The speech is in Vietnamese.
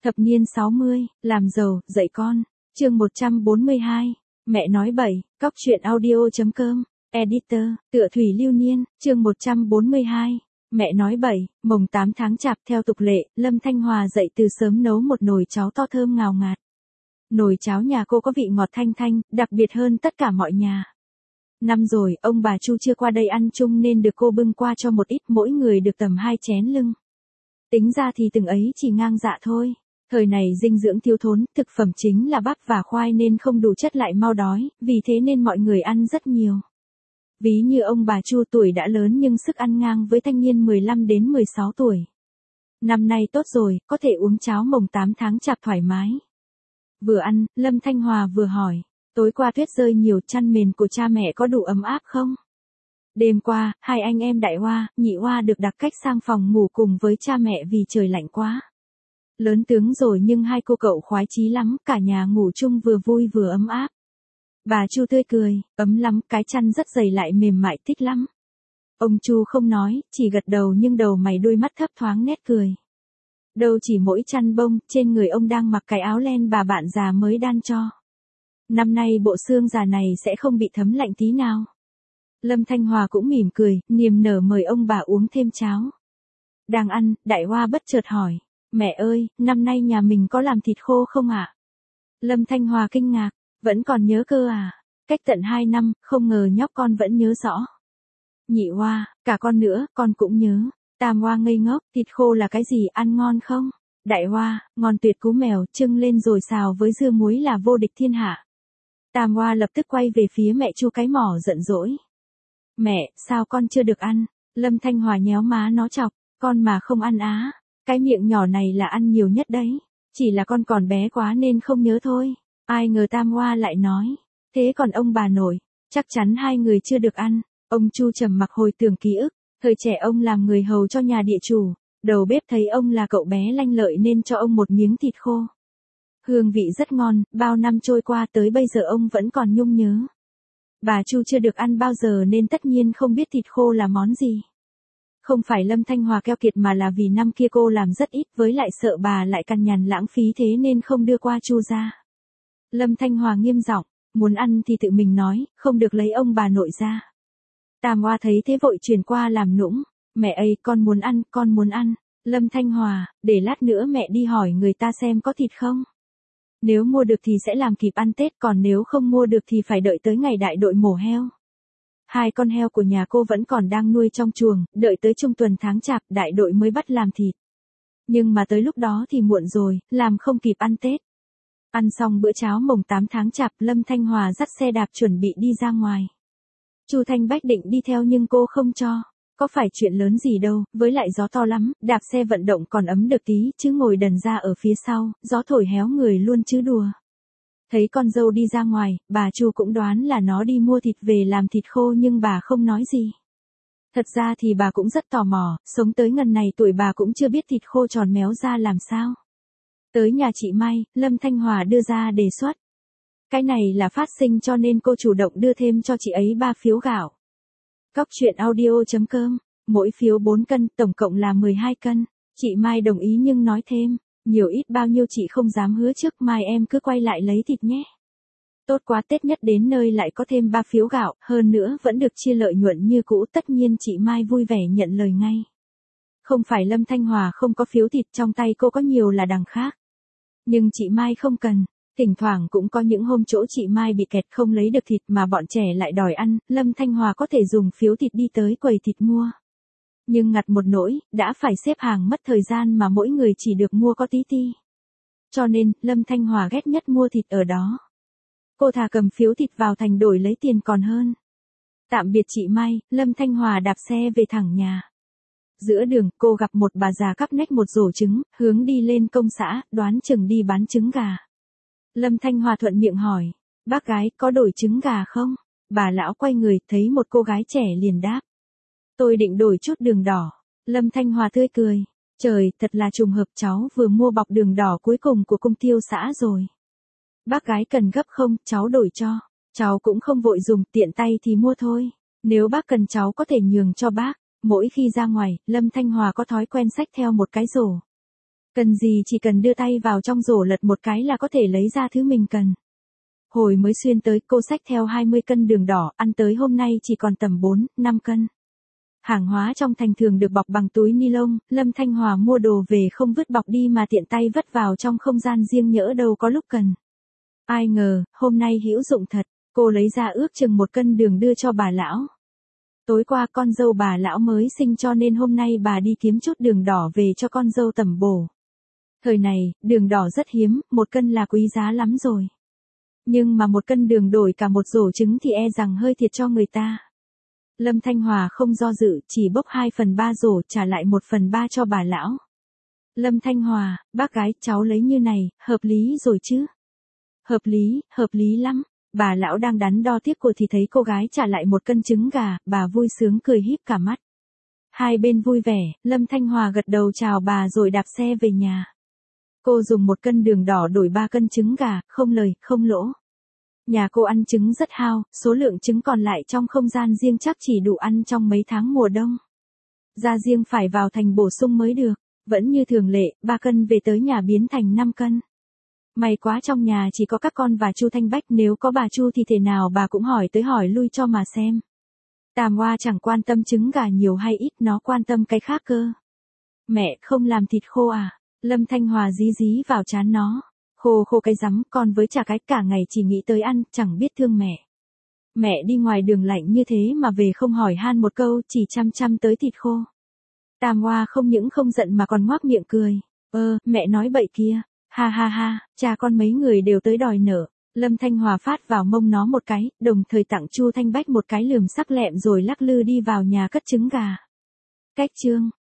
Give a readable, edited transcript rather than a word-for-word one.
Thập niên 60, làm giàu, dạy con. Chương 142. Mẹ nói bậy, cóc truyện audio.com. Editor, tựa Thủy Lưu Niên, chương 142. Mẹ nói bậy, mồng 8 tháng chạp theo tục lệ, Lâm Thanh Hòa dậy từ sớm nấu một nồi cháo to thơm ngào ngạt. Nồi cháo nhà cô có vị ngọt thanh thanh, đặc biệt hơn tất cả mọi nhà. Năm rồi, ông bà Chu chưa qua đây ăn chung nên được cô bưng qua cho một ít, mỗi người được tầm 2 chén lưng. Tính ra thì từng ấy chỉ ngang dạ thôi. Thời này dinh dưỡng thiếu thốn, thực phẩm chính là bắp và khoai nên không đủ chất lại mau đói, vì thế nên mọi người ăn rất nhiều. Ví như ông bà Chu tuổi đã lớn nhưng sức ăn ngang với thanh niên 15 đến 16 tuổi. Năm nay tốt rồi, có thể uống cháo mồng 8 tháng chạp thoải mái. Vừa ăn, Lâm Thanh Hòa vừa hỏi, tối qua tuyết rơi nhiều, chăn mền của cha mẹ có đủ ấm áp không? Đêm qua, hai anh em Đại Hoa, Nhị Hoa được đặt cách sang phòng ngủ cùng với cha mẹ vì trời lạnh quá. Lớn tướng rồi nhưng hai cô cậu khoái chí lắm, cả nhà ngủ chung vừa vui vừa ấm áp. Bà Chu tươi cười, ấm lắm, cái chăn rất dày lại mềm mại thích lắm. Ông Chu không nói, chỉ gật đầu nhưng đầu mày đuôi mắt thấp thoáng nét cười. Đâu chỉ mỗi chăn bông, trên người ông đang mặc cái áo len bà bạn già mới đan cho. Năm nay bộ xương già này sẽ không bị thấm lạnh tí nào. Lâm Thanh Hòa cũng mỉm cười, niềm nở mời ông bà uống thêm cháo. Đang ăn, Đại Hoa bất chợt hỏi, mẹ ơi, năm nay nhà mình có làm thịt khô không ạ? Lâm Thanh Hòa kinh ngạc, vẫn còn nhớ cơ à? Cách tận 2 năm, không ngờ nhóc con vẫn nhớ rõ. Nhị Hoa, cả con nữa, con cũng nhớ. Tam Hoa ngây ngốc, thịt khô là cái gì, ăn ngon không? Đại Hoa, ngon tuyệt, cú mèo, trưng lên rồi xào với dưa muối là vô địch thiên hạ. Tam Hoa lập tức quay về phía mẹ Chu cái mỏ giận dỗi. Mẹ, sao con chưa được ăn? Lâm Thanh Hòa nhéo má nó chọc, con mà không ăn á. Cái miệng nhỏ này là ăn nhiều nhất đấy. Chỉ là con còn bé quá nên không nhớ thôi. Ai ngờ Tam Hoa lại nói. Thế còn ông bà nội, chắc chắn hai người chưa được ăn. Ông Chu trầm mặc hồi tưởng ký ức. Thời trẻ ông làm người hầu cho nhà địa chủ. Đầu bếp thấy ông là cậu bé lanh lợi nên cho ông một miếng thịt khô. Hương vị rất ngon, bao năm trôi qua tới bây giờ ông vẫn còn nhung nhớ. Bà Chu chưa được ăn bao giờ nên tất nhiên không biết thịt khô là món gì. Không phải Lâm Thanh Hòa keo kiệt mà là vì năm kia cô làm rất ít, với lại sợ bà lại cằn nhằn lãng phí thế nên không đưa qua Chu ra. Lâm Thanh Hòa nghiêm giọng, muốn ăn thì tự mình nói, không được lấy ông bà nội ra. Tam Hoa thấy thế vội truyền qua làm nũng, mẹ ơi, con muốn ăn, con muốn ăn. Lâm Thanh Hòa, để lát nữa mẹ đi hỏi người ta xem có thịt không. Nếu mua được thì sẽ làm kịp ăn Tết, còn nếu không mua được thì phải đợi tới ngày đại đội mổ heo. Hai con heo của nhà cô vẫn còn đang nuôi trong chuồng, đợi tới trung tuần tháng chạp đại đội mới bắt làm thịt. Nhưng mà tới lúc đó thì muộn rồi, làm không kịp ăn Tết. Ăn xong bữa cháo mồng 8 tháng chạp, Lâm Thanh Hòa dắt xe đạp chuẩn bị đi ra ngoài. Chu Thanh Bách định đi theo nhưng cô không cho. Có phải chuyện lớn gì đâu, với lại gió to lắm, đạp xe vận động còn ấm được tí, chứ ngồi đần ra ở phía sau, gió thổi héo người luôn chứ đùa. Thấy con dâu đi ra ngoài, bà Chu cũng đoán là nó đi mua thịt về làm thịt khô nhưng bà không nói gì. Thật ra thì bà cũng rất tò mò, sống tới ngần này tuổi bà cũng chưa biết thịt khô tròn méo ra làm sao. Tới nhà chị Mai, Lâm Thanh Hòa đưa ra đề xuất. Cái này là phát sinh cho nên cô chủ động đưa thêm cho chị ấy 3 phiếu gạo. Cóc truyện audio.com, mỗi phiếu 4 cân, tổng cộng là 12 cân. Chị Mai đồng ý nhưng nói thêm, nhiều ít bao nhiêu chị không dám hứa trước, mai em cứ quay lại lấy thịt nhé. Tốt quá, Tết nhất đến nơi lại có thêm 3 phiếu gạo, hơn nữa vẫn được chia lợi nhuận như cũ, tất nhiên chị Mai vui vẻ nhận lời ngay. Không phải Lâm Thanh Hòa không có phiếu thịt, trong tay cô có nhiều là đằng khác. Nhưng chị Mai không cần. Thỉnh thoảng cũng có những hôm chỗ chị Mai bị kẹt không lấy được thịt mà bọn trẻ lại đòi ăn, Lâm Thanh Hòa có thể dùng phiếu thịt đi tới quầy thịt mua. Nhưng ngặt một nỗi, đã phải xếp hàng mất thời gian mà mỗi người chỉ được mua có tí ti. Cho nên, Lâm Thanh Hòa ghét nhất mua thịt ở đó. Cô thà cầm phiếu thịt vào thành đổi lấy tiền còn hơn. Tạm biệt chị Mai, Lâm Thanh Hòa đạp xe về thẳng nhà. Giữa đường, cô gặp một bà già cắp nách một rổ trứng, hướng đi lên công xã, đoán chừng đi bán trứng gà. Lâm Thanh Hòa thuận miệng hỏi, bác gái có đổi trứng gà không? Bà lão quay người, thấy một cô gái trẻ liền đáp. Tôi định đổi chút đường đỏ. Lâm Thanh Hòa tươi cười, trời, thật là trùng hợp, cháu vừa mua bọc đường đỏ cuối cùng của công tiêu xã rồi. Bác gái cần gấp không, cháu đổi cho. Cháu cũng không vội dùng, tiện tay thì mua thôi. Nếu bác cần cháu có thể nhường cho bác. Mỗi khi ra ngoài, Lâm Thanh Hòa có thói quen xách theo một cái rổ. Cần gì chỉ cần đưa tay vào trong rổ lật một cái là có thể lấy ra thứ mình cần. Hồi mới xuyên tới, cô xách theo 20 cân đường đỏ, ăn tới hôm nay chỉ còn tầm 4, 5 cân. Hàng hóa trong thành thường được bọc bằng túi ni lông, Lâm Thanh Hòa mua đồ về không vứt bọc đi mà tiện tay vứt vào trong không gian riêng nhỡ đâu có lúc cần. Ai ngờ, hôm nay hữu dụng thật, cô lấy ra ước chừng 1 cân đường đưa cho bà lão. Tối qua con dâu bà lão mới sinh cho nên hôm nay bà đi kiếm chút đường đỏ về cho con dâu tẩm bổ. Thời này, đường đỏ rất hiếm, 1 cân là quý giá lắm rồi. Nhưng mà 1 cân đường đổi cả một rổ trứng thì e rằng hơi thiệt cho người ta. Lâm Thanh Hòa không do dự, chỉ bốc 2/3 rổ trả lại 1/3 cho bà lão. Lâm Thanh Hòa, bác gái, cháu lấy như này, hợp lý rồi chứ? Hợp lý lắm. Bà lão đang đắn đo tiếp cô thì thấy cô gái trả lại 1 cân trứng gà, bà vui sướng cười híp cả mắt. Hai bên vui vẻ, Lâm Thanh Hòa gật đầu chào bà rồi đạp xe về nhà. Cô dùng 1 cân đường đỏ đổi 3 cân trứng gà, không lời, không lỗ. Nhà cô ăn trứng rất hao, số lượng trứng còn lại trong không gian riêng chắc chỉ đủ ăn trong mấy tháng mùa đông. Ra riêng phải vào thành bổ sung mới được, vẫn như thường lệ, 3 cân về tới nhà biến thành 5 cân. May quá trong nhà chỉ có các con và Chu Thanh Bách, nếu có bà Chu thì thể nào bà cũng hỏi tới hỏi lui cho mà xem. Tam Hoa chẳng quan tâm trứng gà nhiều hay ít, nó quan tâm cái khác cơ. Mẹ không làm thịt khô à? Lâm Thanh Hòa dí dí vào trán nó. Khô cái rắm, con với chả cái cả ngày chỉ nghĩ tới ăn, chẳng biết thương mẹ. Mẹ đi ngoài đường lạnh như thế mà về không hỏi han một câu, chỉ chăm tới thịt khô. Tam Hoa không những không giận mà còn ngoác miệng cười. Mẹ nói bậy kia. Ha ha ha, cha con mấy người đều tới đòi nợ. Lâm Thanh Hòa phát vào mông nó một cái, đồng thời tặng Chu Thanh Bách một cái lườm sắc lẹm rồi lắc lư đi vào nhà cất trứng gà. Cách chương